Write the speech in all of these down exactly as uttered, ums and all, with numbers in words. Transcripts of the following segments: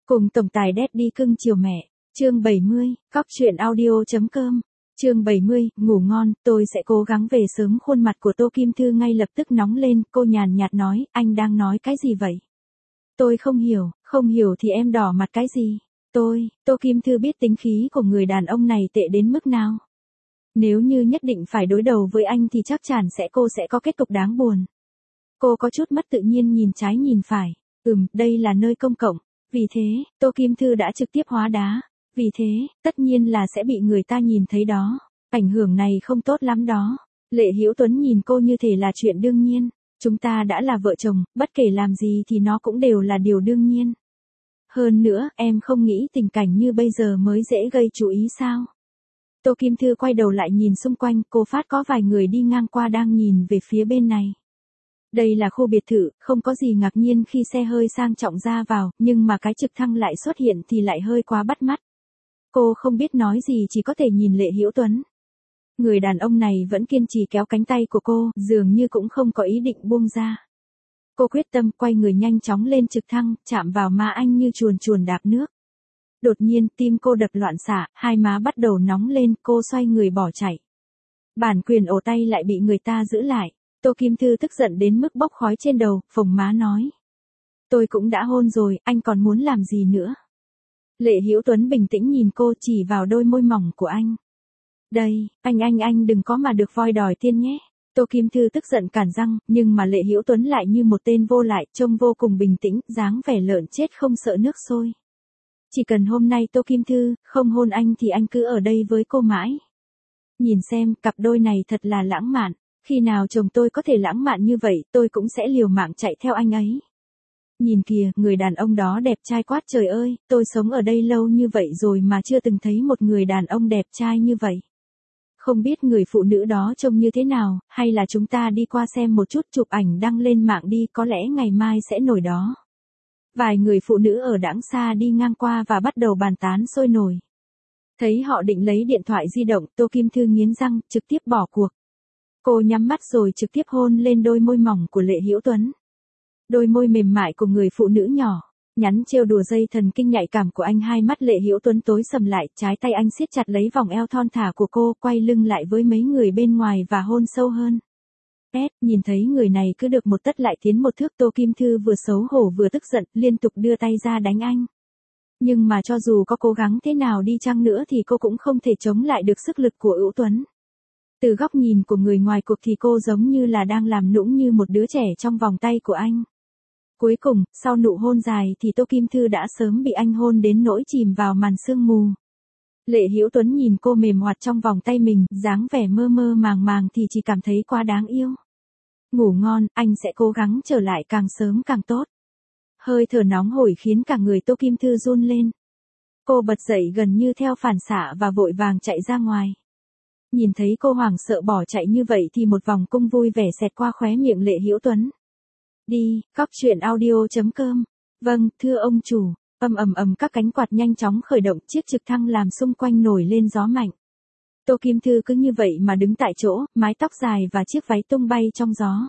Cùng tổng tài Daddy cưng chiều mẹ. Chương bảy mươi, cóc truyện audio.com. Chương bảy mươi, ngủ ngon, tôi sẽ cố gắng về sớm. Khuôn mặt của Tô Kim Thư ngay lập tức nóng lên, cô nhàn nhạt nói, anh đang nói cái gì vậy? Tôi không hiểu, không hiểu thì em đỏ mặt cái gì? Tôi, Tô Kim Thư biết tính khí của người đàn ông này tệ đến mức nào. Nếu như nhất định phải đối đầu với anh thì chắc chắn sẽ cô sẽ có kết cục đáng buồn. Cô có chút mất tự nhiên nhìn trái nhìn phải. Ừm, đây là nơi công cộng. Vì thế, Tô Kim Thư đã trực tiếp hóa đá. Vì thế, tất nhiên là sẽ bị người ta nhìn thấy đó. Ảnh hưởng này không tốt lắm đó. Lệ Hữu Tuấn nhìn cô như thể là chuyện đương nhiên. Chúng ta đã là vợ chồng, bất kể làm gì thì nó cũng đều là điều đương nhiên. Hơn nữa, em không nghĩ tình cảnh như bây giờ mới dễ gây chú ý sao? Tô Kim Thư quay đầu lại nhìn xung quanh, cô phát có vài người đi ngang qua đang nhìn về phía bên này. Đây là khu biệt thự, không có gì ngạc nhiên khi xe hơi sang trọng ra vào, nhưng mà cái trực thăng lại xuất hiện thì lại hơi quá bắt mắt. Cô không biết nói gì chỉ có thể nhìn Lệ Hữu Tuấn. Người đàn ông này vẫn kiên trì kéo cánh tay của cô, dường như cũng không có ý định buông ra. Cô quyết tâm quay người nhanh chóng lên trực thăng, chạm vào má anh như chuồn chuồn đạp nước. Đột nhiên tim cô đập loạn xạ, hai má bắt đầu nóng lên, cô xoay người bỏ chạy. Bản quyền ổ tay lại bị người ta giữ lại. Tô Kim Thư tức giận đến mức bốc khói trên đầu, phồng má nói. Tôi cũng đã hôn rồi, anh còn muốn làm gì nữa? Lệ Hữu Tuấn bình tĩnh nhìn cô, chỉ vào đôi môi mỏng của anh. Đây, anh anh anh đừng có mà được voi đòi tiên nhé. Tô Kim Thư tức giận cản răng, nhưng mà Lệ Hữu Tuấn lại như một tên vô lại, trông vô cùng bình tĩnh, dáng vẻ lợn chết không sợ nước sôi. Chỉ cần hôm nay Tô Kim Thư không hôn anh thì anh cứ ở đây với cô mãi. Nhìn xem, cặp đôi này thật là lãng mạn. Khi nào chồng tôi có thể lãng mạn như vậy, tôi cũng sẽ liều mạng chạy theo anh ấy. Nhìn kìa, người đàn ông đó đẹp trai quá trời ơi, tôi sống ở đây lâu như vậy rồi mà chưa từng thấy một người đàn ông đẹp trai như vậy. Không biết người phụ nữ đó trông như thế nào, hay là chúng ta đi qua xem một chút, chụp ảnh đăng lên mạng đi, có lẽ ngày mai sẽ nổi đó. Vài người phụ nữ ở đằng xa đi ngang qua và bắt đầu bàn tán sôi nổi. Thấy họ định lấy điện thoại di động, Tô Kim Thư nghiến răng, trực tiếp bỏ cuộc. Cô nhắm mắt rồi trực tiếp hôn lên đôi môi mỏng của Lệ Hữu Tuấn. Đôi môi mềm mại của người phụ nữ nhỏ, nhắn trêu đùa dây thần kinh nhạy cảm của anh. Hai mắt Lệ Hữu Tuấn tối sầm lại, trái tay anh siết chặt lấy vòng eo thon thả của cô, quay lưng lại với mấy người bên ngoài và hôn sâu hơn. Ét, nhìn thấy người này cứ được một tấc lại tiến một thước, Tô Kim Thư vừa xấu hổ vừa tức giận, liên tục đưa tay ra đánh anh. Nhưng mà cho dù có cố gắng thế nào đi chăng nữa thì cô cũng không thể chống lại được sức lực của Hữu Tuấn. Từ góc nhìn của người ngoài cuộc thì cô giống như là đang làm nũng như một đứa trẻ trong vòng tay của anh. Cuối cùng, sau nụ hôn dài thì Tô Kim Thư đã sớm bị anh hôn đến nỗi chìm vào màn sương mù. Lệ Hữu Tuấn nhìn cô mềm hoạt trong vòng tay mình, dáng vẻ mơ mơ màng màng thì chỉ cảm thấy quá đáng yêu. Ngủ ngon, anh sẽ cố gắng trở lại càng sớm càng tốt. Hơi thở nóng hổi khiến cả người Tô Kim Thư run lên. Cô bật dậy gần như theo phản xạ và vội vàng chạy ra ngoài. Nhìn thấy cô hoảng sợ bỏ chạy như vậy thì một vòng cung vui vẻ xẹt qua khóe miệng Lệ Hữu Tuấn. Đi, cóc truyện audio.com. Vâng, thưa ông chủ. Ầm ầm ầm các cánh quạt nhanh chóng khởi động, chiếc trực thăng làm xung quanh nổi lên gió mạnh. Tô Kim Thư cứ như vậy mà đứng tại chỗ, mái tóc dài và chiếc váy tung bay trong gió.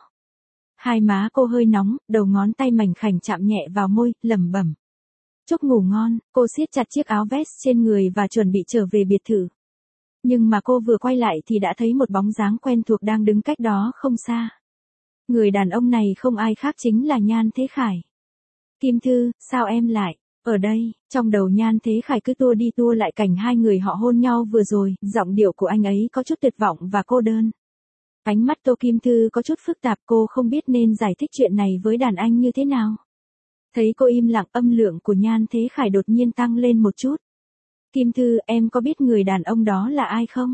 Hai má cô hơi nóng, đầu ngón tay mảnh khảnh chạm nhẹ vào môi, lẩm bẩm. Chúc ngủ ngon. Cô siết chặt chiếc áo vest trên người và chuẩn bị trở về biệt thự. Nhưng mà cô vừa quay lại thì đã thấy một bóng dáng quen thuộc đang đứng cách đó không xa. Người đàn ông này không ai khác chính là Nhan Thế Khải. Kim Thư, sao em lại ở đây? Trong đầu Nhan Thế Khải cứ tua đi tua lại cảnh hai người họ hôn nhau vừa rồi, giọng điệu của anh ấy có chút tuyệt vọng và cô đơn. Ánh mắt Tô Kim Thư có chút phức tạp, cô không biết nên giải thích chuyện này với đàn anh như thế nào. Thấy cô im lặng, âm lượng của Nhan Thế Khải đột nhiên tăng lên một chút. Kim Thư, em có biết người đàn ông đó là ai không?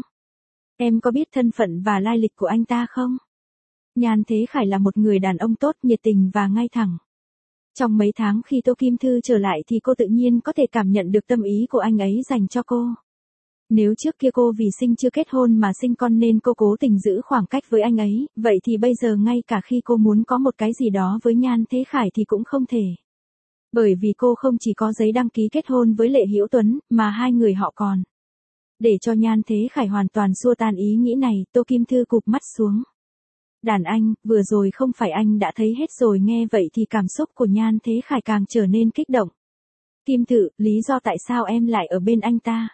Em có biết thân phận và lai lịch của anh ta không? Nhan Thế Khải là một người đàn ông tốt, nhiệt tình và ngay thẳng. Trong mấy tháng khi Tô Kim Thư trở lại thì cô tự nhiên có thể cảm nhận được tâm ý của anh ấy dành cho cô. Nếu trước kia cô vì sinh chưa kết hôn mà sinh con nên cô cố tình giữ khoảng cách với anh ấy, vậy thì bây giờ ngay cả khi cô muốn có một cái gì đó với Nhan Thế Khải thì cũng không thể. Bởi vì cô không chỉ có giấy đăng ký kết hôn với Lệ Hữu Tuấn, mà hai người họ còn. Để cho Nhan Thế Khải hoàn toàn xua tan ý nghĩ này, Tô Kim Thư cụp mắt xuống. Đàn anh, vừa rồi không phải anh đã thấy hết rồi? Nghe vậy thì cảm xúc của Nhan Thế Khải càng trở nên kích động. Kim Tự, lý do tại sao em lại ở bên anh ta?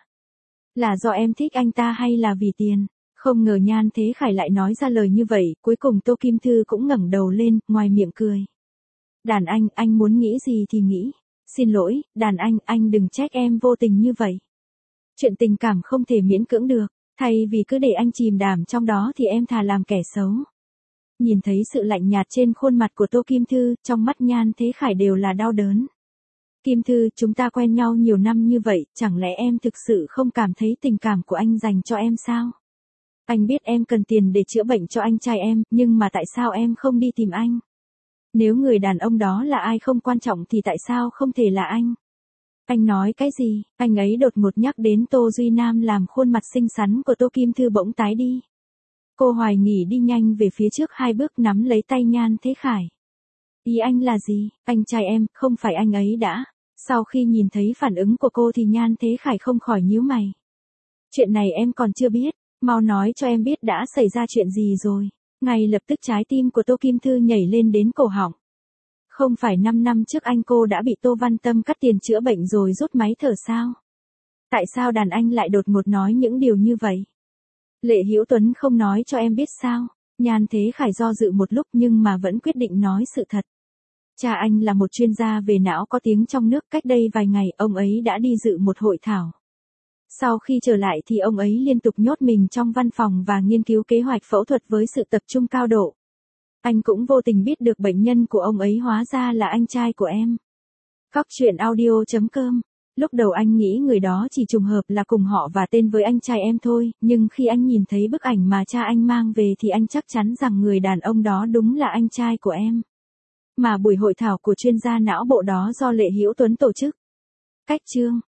Là do em thích anh ta hay là vì tiền? Không ngờ Nhan Thế Khải lại nói ra lời như vậy, cuối cùng Tô Kim Thư cũng ngẩng đầu lên, ngoài miệng cười. Đàn anh, anh muốn nghĩ gì thì nghĩ. Xin lỗi, đàn anh, anh đừng trách em vô tình như vậy. Chuyện tình cảm không thể miễn cưỡng được, thay vì cứ để anh chìm đàm trong đó thì em thà làm kẻ xấu. Nhìn thấy sự lạnh nhạt trên khuôn mặt của Tô Kim Thư, trong mắt Nhan Thế Khải đều là đau đớn. Kim Thư, chúng ta quen nhau nhiều năm như vậy, chẳng lẽ em thực sự không cảm thấy tình cảm của anh dành cho em sao? Anh biết em cần tiền để chữa bệnh cho anh trai em, nhưng mà tại sao em không đi tìm anh? Nếu người đàn ông đó là ai không quan trọng thì tại sao không thể là anh? Anh nói cái gì? Anh ấy đột ngột nhắc đến Tô Duy Nam làm khuôn mặt xinh xắn của Tô Kim Thư bỗng tái đi. Cô Hoài Nghỉ đi nhanh về phía trước hai bước nắm lấy tay Nhan Thế Khải. Ý anh là gì? Anh trai em, không phải anh ấy đã. Sau khi nhìn thấy phản ứng của cô thì Nhan Thế Khải không khỏi nhíu mày. Chuyện này em còn chưa biết, mau nói cho em biết đã xảy ra chuyện gì rồi. Ngay lập tức trái tim của Tô Kim Thư nhảy lên đến cổ họng. Không phải năm năm trước anh cô đã bị Tô Văn Tâm cắt tiền chữa bệnh rồi rút máy thở sao? Tại sao đàn anh lại đột ngột nói những điều như vậy? Lệ Hữu Tuấn không nói cho em biết sao? Nhan Thế Khải do dự một lúc nhưng mà vẫn quyết định nói sự thật. Cha anh là một chuyên gia về não có tiếng trong nước, cách đây vài ngày ông ấy đã đi dự một hội thảo. Sau khi trở lại thì ông ấy liên tục nhốt mình trong văn phòng và nghiên cứu kế hoạch phẫu thuật với sự tập trung cao độ. Anh cũng vô tình biết được bệnh nhân của ông ấy hóa ra là anh trai của em. Cóc truyện audio chấm com. Lúc đầu anh nghĩ người đó chỉ trùng hợp là cùng họ và tên với anh trai em thôi, nhưng khi anh nhìn thấy bức ảnh mà cha anh mang về thì anh chắc chắn rằng người đàn ông đó đúng là anh trai của em. Mà buổi hội thảo của chuyên gia não bộ đó do Lệ Hữu Tuấn tổ chức. Cách chương